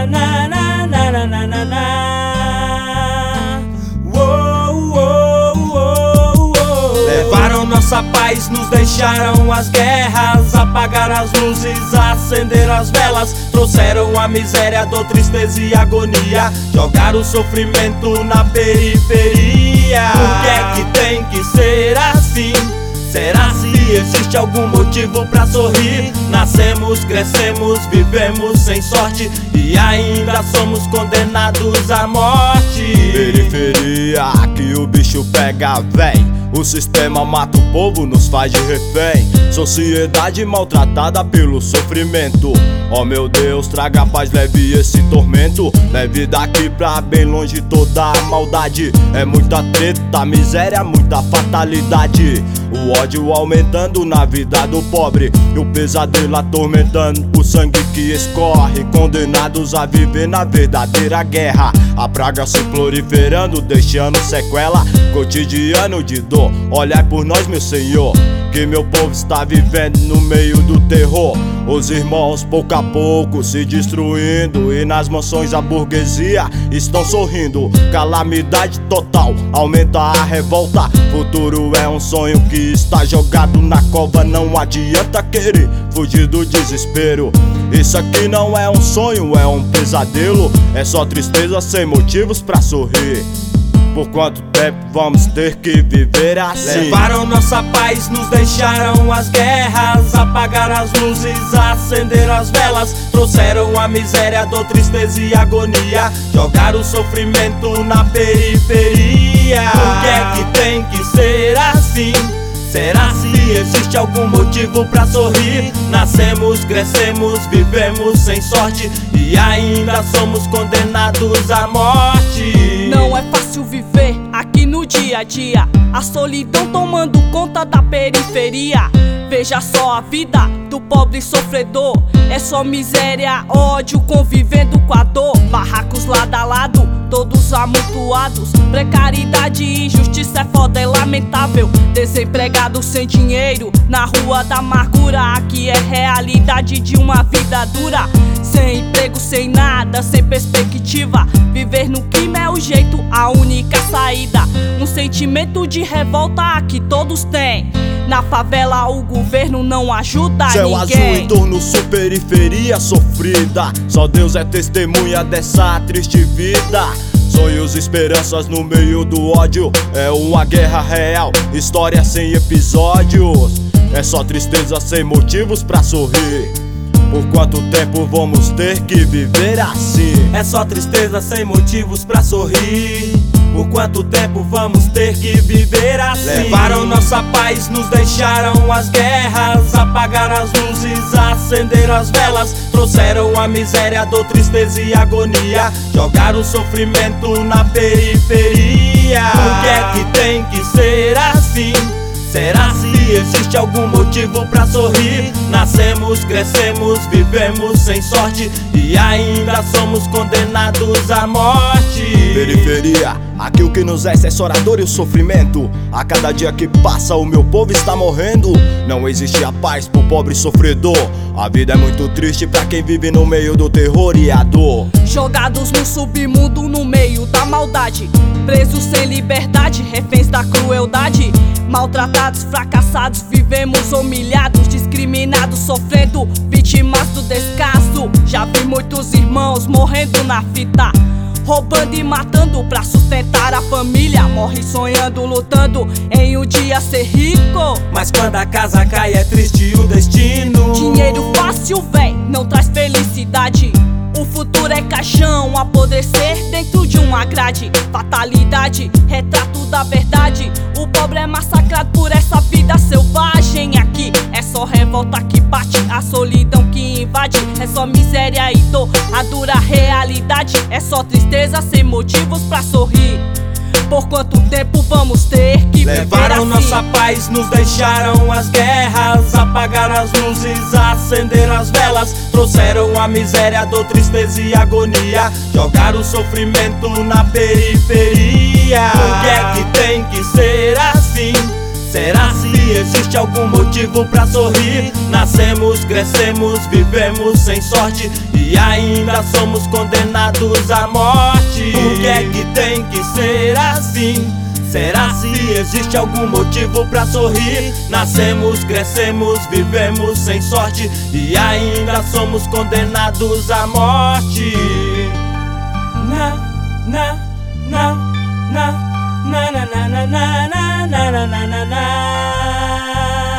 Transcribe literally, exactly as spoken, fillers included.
na, na, na, na, na, na, na. Uou, uou, uou, uou. Levaram nossa paz, nos deixaram as guerras, apagaram as luzes, acenderam as velas, trouxeram a miséria, dor, tristeza e agonia, jogaram o sofrimento na periferia. Por que é que tem que ser assim? Será se existe algum motivo pra sorrir? Nascemos, crescemos, vivemos sem sorte e ainda somos condenados à morte. Periferia, que o bicho pega, véi. O sistema mata o povo, nos faz de refém. Sociedade maltratada pelo sofrimento. Oh meu Deus, traga paz, leve esse tormento. Leve daqui pra bem longe toda a maldade. É muita treta, miséria, muita fatalidade. O ódio aumentando na vida do pobre e o pesadelo atormentando o sangue que escorre. Condenados a viver na verdadeira guerra. A praga se proliferando, deixando sequela. Cotidiano de dor, olhai por nós, meu Senhor, que meu povo está vivendo no meio do terror. Os irmãos pouco a pouco se destruindo e nas mansões a burguesia estão sorrindo. Calamidade total, aumenta a revolta. Futuro é um sonho que está jogado na cova. Não adianta querer fugir do desespero. Isso aqui não é um sonho, é um pesadelo. É só tristeza sem motivos pra sorrir. Por quanto tempo vamos ter que viver assim? Levaram nossa paz, nos deixaram as guerras, apagaram as luzes, acenderam as velas, trouxeram a miséria, dor, tristeza e agonia, jogaram o sofrimento na periferia. Por que é que tem que ser assim? Será se existe algum motivo pra sorrir? Nascemos, crescemos, vivemos sem sorte e ainda somos condenados à morte. Não é fácil viver aqui no dia a dia, a solidão tomando conta da periferia. Veja só a vida do pobre sofredor, é só miséria, ódio convivendo com a dor. Barracos lado a lado, todos amontoados, precariedade e injustiça é foda, é lamentável. Desempregado sem dinheiro, na rua da amargura. Aqui é realidade de uma vida dura. Sem emprego, sem nada, sem perspectiva. Viver no crime é o jeito, a única saída. Um sentimento de revolta que todos têm. Na favela o governo não ajuda Céu ninguém. azul em torno sul, periferia sofrida. Só Deus é testemunha dessa triste vida. Sonhos e esperanças no meio do ódio. É uma guerra real, história sem episódios. É só tristeza sem motivos pra sorrir. Por quanto tempo vamos ter que viver assim? É só tristeza sem motivos pra sorrir. Por quanto tempo vamos ter que viver assim? Levaram nossa paz, nos deixaram as guerras, apagaram as luzes, acenderam as velas, trouxeram a miséria, dor, tristeza e agonia, jogaram o sofrimento na periferia. Por que é que tem que ser assim? Será se existe algum motivo pra sorrir? Nascemos, crescemos, vivemos sem sorte e ainda somos condenados à morte. Periferia, aqui o que nos resta é só a dor e o sofrimento. A cada dia que passa o meu povo está morrendo. Não existe a paz pro pobre sofredor. A vida é muito triste pra quem vive no meio do terror e a dor. Jogados no submundo, no meio da maldade, presos sem liberdade, reféns da crueldade. Maltratados, fracassados, vivemos humilhados, discriminados, sofrendo, vítimas do descaso. Já vi muitos irmãos morrendo na fita, roubando e matando pra sustentar a família. Morre sonhando, lutando em um dia ser rico. Mas quando a casa cai é triste o destino. Dinheiro fácil, véi, não traz felicidade. O futuro é caixão, apodrecer dentro de uma grade. Fatalidade, retrato da verdade. O pobre é massacrado por essa vida selvagem. Aqui é só revolta que bate, a solidão que invade. É só miséria e dor, a dura realidade. É só tristeza sem motivos pra sorrir. Por quanto tempo vamos ter que viver Levaram assim? nossa paz, nos deixaram as guerras, apagaram as luzes, acenderam as velas, trouxeram a miséria, dor, tristeza e agonia, jogaram o sofrimento na periferia. Por que é que tem que ser assim? Será se existe algum motivo pra sorrir? Nascemos, crescemos, vivemos sem sorte e ainda somos condenados à morte. Por que é que tem que ser assim? Será se existe algum motivo pra sorrir? Nascemos, crescemos, vivemos sem sorte e ainda somos condenados à morte. Na, na, na, na, na, na, na, na, na, na, na, na, na, na.